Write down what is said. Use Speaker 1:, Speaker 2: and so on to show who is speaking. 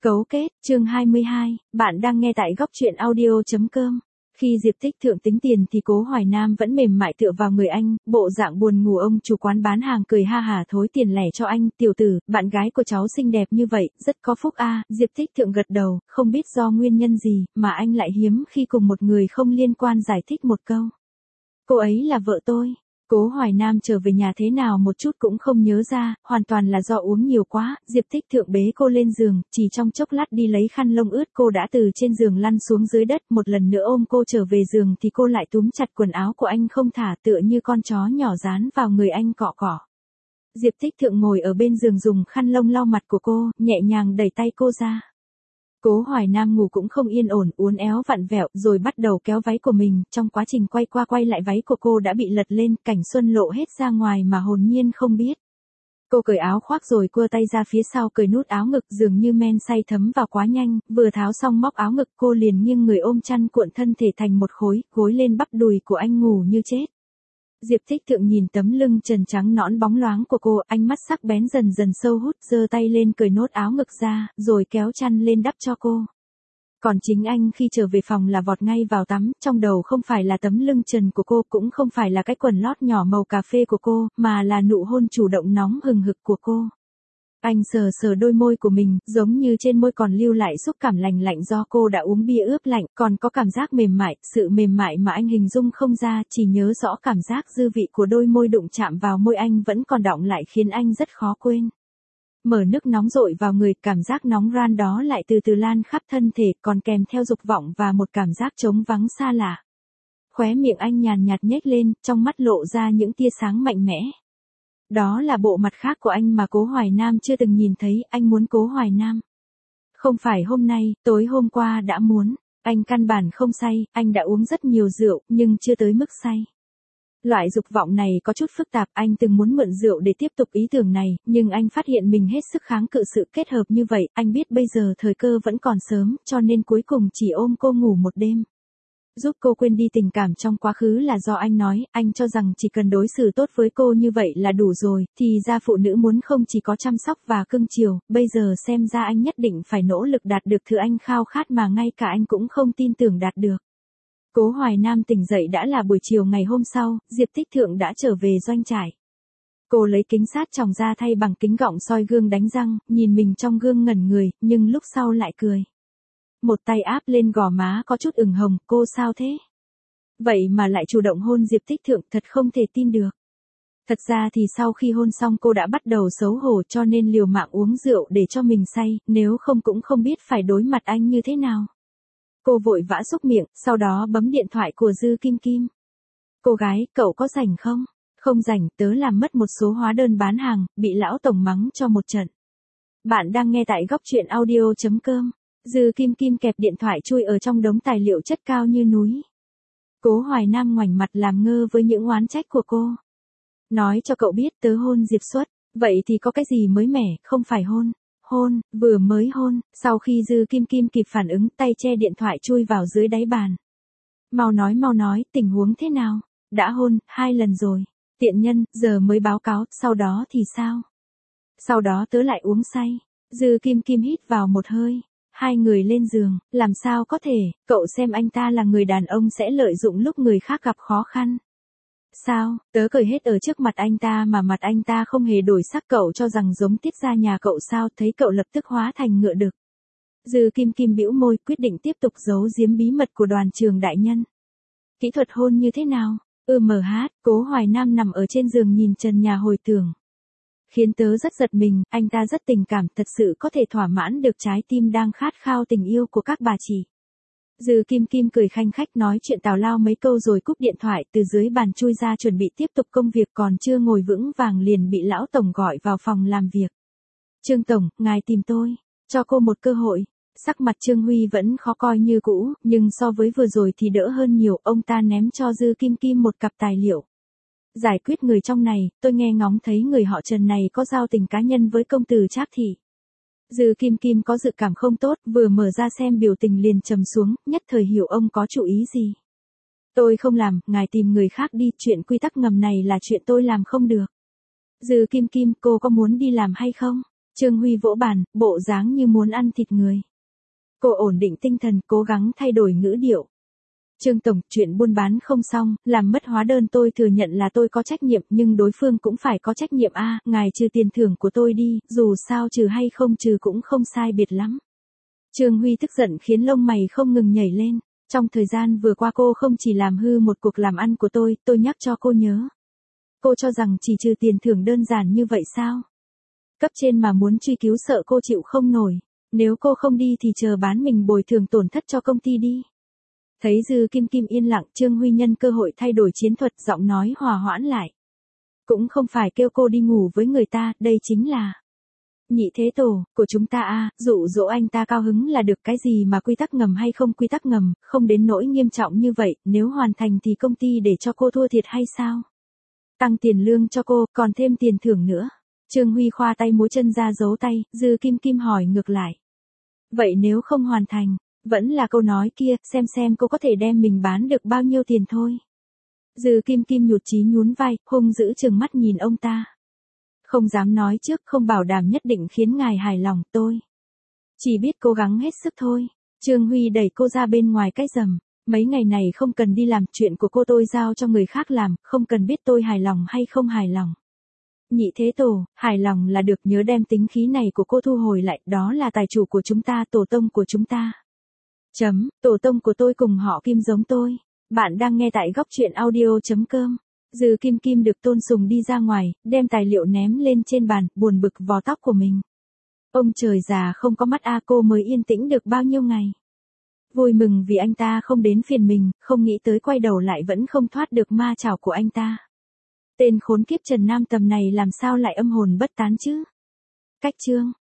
Speaker 1: Cấu kết, chương 22, bạn đang nghe tại góc truyện audio.com. Khi Diệp Tích Thượng tính tiền thì Cố Hoài Nam vẫn mềm mại tựa vào người anh, bộ dạng buồn ngủ. Ông chủ quán bán hàng cười ha hả thối tiền lẻ cho anh, tiểu tử, bạn gái của cháu xinh đẹp như vậy, rất có phúc a. Diệp Tích Thượng gật đầu, không biết do nguyên nhân gì, mà anh lại hiếm khi cùng một người không liên quan giải thích một câu. Cô ấy là vợ tôi. Cố Hoài Nam trở về nhà thế nào một chút cũng không nhớ ra, hoàn toàn là do uống nhiều quá. Diệp Tích Thượng bế cô lên giường, chỉ trong chốc lát đi lấy khăn lông ướt, cô đã từ trên giường lăn xuống dưới đất. Một lần nữa ôm cô trở về giường thì cô lại túm chặt quần áo của anh không thả, tựa như con chó nhỏ dán vào người anh cọ cọ. Diệp Tích Thượng ngồi ở bên giường dùng khăn lông lau mặt của cô, nhẹ nhàng đẩy tay cô ra. Cố Hoài Nam ngủ cũng không yên ổn, uốn éo vặn vẹo, rồi bắt đầu kéo váy của mình. Trong quá trình quay qua quay lại, váy của cô đã bị lật lên, cảnh xuân lộ hết ra ngoài mà hồn nhiên không biết. Cô cởi áo khoác rồi cua tay ra phía sau cởi nút áo ngực, dường như men say thấm vào quá nhanh. Vừa tháo xong móc áo ngực, cô liền nghiêng người ôm chăn cuộn thân thể thành một khối, gối lên bắp đùi của anh ngủ như chết. Diệp Tích Thượng nhìn tấm lưng trần trắng nõn bóng loáng của cô, ánh mắt sắc bén dần dần sâu hút, giơ tay lên cởi nốt áo ngực ra, rồi kéo chăn lên đắp cho cô. Còn chính anh khi trở về phòng là vọt ngay vào tắm, trong đầu không phải là tấm lưng trần của cô, cũng không phải là cái quần lót nhỏ màu cà phê của cô, mà là nụ hôn chủ động nóng hừng hực của cô. Anh sờ sờ đôi môi của mình, giống như trên môi còn lưu lại xúc cảm lành lạnh do cô đã uống bia ướp lạnh, còn có cảm giác mềm mại, sự mềm mại mà anh hình dung không ra, chỉ nhớ rõ cảm giác dư vị của đôi môi đụng chạm vào môi anh vẫn còn đọng lại khiến anh rất khó quên. Mở nước nóng dội vào người, cảm giác nóng ran đó lại từ từ lan khắp thân thể, còn kèm theo dục vọng và một cảm giác trống vắng xa lạ. Khóe miệng anh nhàn nhạt nhếch lên, trong mắt lộ ra những tia sáng mạnh mẽ. Đó là bộ mặt khác của anh mà Cố Hoài Nam chưa từng nhìn thấy. Anh muốn Cố Hoài Nam. Không phải hôm nay, tối hôm qua đã muốn. Anh căn bản không say, anh đã uống rất nhiều rượu, nhưng chưa tới mức say. Loại dục vọng này có chút phức tạp, anh từng muốn mượn rượu để tiếp tục ý tưởng này, nhưng anh phát hiện mình hết sức kháng cự sự kết hợp như vậy. Anh biết bây giờ thời cơ vẫn còn sớm, cho nên cuối cùng chỉ ôm cô ngủ một đêm. Giúp cô quên đi tình cảm trong quá khứ là do anh nói, anh cho rằng chỉ cần đối xử tốt với cô như vậy là đủ rồi, thì ra phụ nữ muốn không chỉ có chăm sóc và cưng chiều, bây giờ xem ra anh nhất định phải nỗ lực đạt được thứ anh khao khát mà ngay cả anh cũng không tin tưởng đạt được. Cố Hoài Nam tỉnh dậy đã là buổi chiều ngày hôm sau, Diệp Tích Thượng đã trở về doanh trại. Cô lấy kính sát tròng ra thay bằng kính gọng soi gương đánh răng, nhìn mình trong gương ngẩn người, nhưng lúc sau lại cười. Một tay áp lên gò má có chút ửng hồng, cô sao thế? Vậy mà lại chủ động hôn Diệp Tích Thượng, thật không thể tin được. Thật ra thì sau khi hôn xong cô đã bắt đầu xấu hổ, cho nên liều mạng uống rượu để cho mình say, nếu không cũng không biết phải đối mặt anh như thế nào. Cô vội vã xúc miệng, sau đó bấm điện thoại của Dư Kim Kim. Cô gái, cậu có rảnh không? Không rảnh, tớ làm mất một số hóa đơn bán hàng, bị lão tổng mắng cho một trận. Bạn đang nghe tại góc truyện audio.com. Dư Kim Kim kẹp điện thoại chui ở trong đống tài liệu chất cao như núi. Cố Hoài Nam ngoảnh mặt làm ngơ với những oán trách của cô. Nói cho cậu biết tớ hôn Diệp Xuất, vậy thì có cái gì mới mẻ, không phải hôn. Hôn, vừa mới hôn, sau khi Dư Kim Kim kịp phản ứng, tay che điện thoại chui vào dưới đáy bàn. Mau nói, tình huống thế nào? Đã hôn, 2 lần rồi. Tiện nhân, giờ mới báo cáo, sau đó thì sao? Sau đó tớ lại uống say. Dư Kim Kim hít vào một hơi. 2 người lên giường, làm sao có thể, cậu xem anh ta là người đàn ông sẽ lợi dụng lúc người khác gặp khó khăn. Sao, tớ cởi hết ở trước mặt anh ta mà mặt anh ta không hề đổi sắc, cậu cho rằng giống Tiết gia nhà cậu sao, thấy cậu lập tức hóa thành ngựa đực. Dư Kim Kim bĩu môi, quyết định tiếp tục giấu giếm bí mật của Đoàn Trường đại nhân. Kỹ thuật hôn như thế nào? Cố Hoài Nam nằm ở trên giường nhìn trần nhà hồi tưởng. Khiến tớ rất giật mình, anh ta rất tình cảm, thật sự có thể thỏa mãn được trái tim đang khát khao tình yêu của các bà chị. Dư Kim Kim cười khanh khách nói chuyện tào lao mấy câu rồi cúp điện thoại, từ dưới bàn chui ra chuẩn bị tiếp tục công việc, còn chưa ngồi vững vàng liền bị lão tổng gọi vào phòng làm việc. Trương tổng, ngài tìm tôi, cho cô một cơ hội. Sắc mặt Trương Huy vẫn khó coi như cũ, nhưng so với vừa rồi thì đỡ hơn nhiều, ông ta ném cho Dư Kim Kim một cặp tài liệu. Giải quyết người trong này, tôi nghe ngóng thấy người họ Trần này có giao tình cá nhân với công tử Trác Thị. Dư Kim Kim có dự cảm không tốt, vừa mở ra xem biểu tình liền trầm xuống, nhất thời hiểu ông có chủ ý gì. Tôi không làm, ngài tìm người khác đi, chuyện quy tắc ngầm này là chuyện tôi làm không được. Dư Kim Kim, cô có muốn đi làm hay không? Trương Huy vỗ bàn, bộ dáng như muốn ăn thịt người. Cô ổn định tinh thần, cố gắng thay đổi ngữ điệu. Trương Tổng, chuyện buôn bán không xong, làm mất hóa đơn tôi thừa nhận là tôi có trách nhiệm, nhưng đối phương cũng phải có trách nhiệm a, ngài trừ tiền thưởng của tôi đi, dù sao trừ hay không trừ cũng không sai biệt lắm. Trương Huy tức giận khiến lông mày không ngừng nhảy lên. Trong thời gian vừa qua cô không chỉ làm hư một cuộc làm ăn của tôi nhắc cho cô nhớ. Cô cho rằng chỉ trừ tiền thưởng đơn giản như vậy sao? Cấp trên mà muốn truy cứu sợ cô chịu không nổi. Nếu cô không đi thì chờ bán mình bồi thường tổn thất cho công ty đi. Thấy Dư Kim Kim yên lặng, Trương Huy nhân cơ hội thay đổi chiến thuật, giọng nói hòa hoãn lại. Cũng không phải kêu cô đi ngủ với người ta, đây chính là nhị thế tổ của chúng ta a, dụ dỗ anh ta cao hứng là được, cái gì mà quy tắc ngầm hay không quy tắc ngầm, không đến nỗi nghiêm trọng như vậy, nếu hoàn thành thì công ty để cho cô thua thiệt hay sao? Tăng tiền lương cho cô, còn thêm tiền thưởng nữa. Trương Huy khoa tay múa chân ra giấu tay, Dư Kim Kim hỏi ngược lại. Vậy nếu không hoàn thành, vẫn là câu nói kia, xem cô có thể đem mình bán được bao nhiêu tiền thôi. Dư Kim Kim nhụt chí nhún vai, hung dữ trừng mắt nhìn ông ta. Không dám nói trước, không bảo đảm nhất định khiến ngài hài lòng, tôi chỉ biết cố gắng hết sức thôi. Trương Huy đẩy cô ra bên ngoài cái rầm. Mấy ngày này không cần đi làm, chuyện của cô tôi giao cho người khác làm, không cần biết tôi hài lòng hay không hài lòng. Nhị thế tổ, hài lòng là được, nhớ đem tính khí này của cô thu hồi lại, đó là tài chủ của chúng ta, tổ tông của chúng ta. Tổ tông của tôi cùng họ Kim giống tôi. Bạn đang nghe tại góc truyện audio.com. Dư Kim Kim được tôn sùng đi ra ngoài, đem tài liệu ném lên trên bàn, buồn bực vò tóc của mình. Ông trời già không có mắt a, cô mới yên tĩnh được bao nhiêu ngày. Vui mừng vì anh ta không đến phiền mình, không nghĩ tới quay đầu lại vẫn không thoát được ma chảo của anh ta. Tên khốn kiếp Trần Nam Tầm này làm sao lại âm hồn bất tán chứ? Cách chương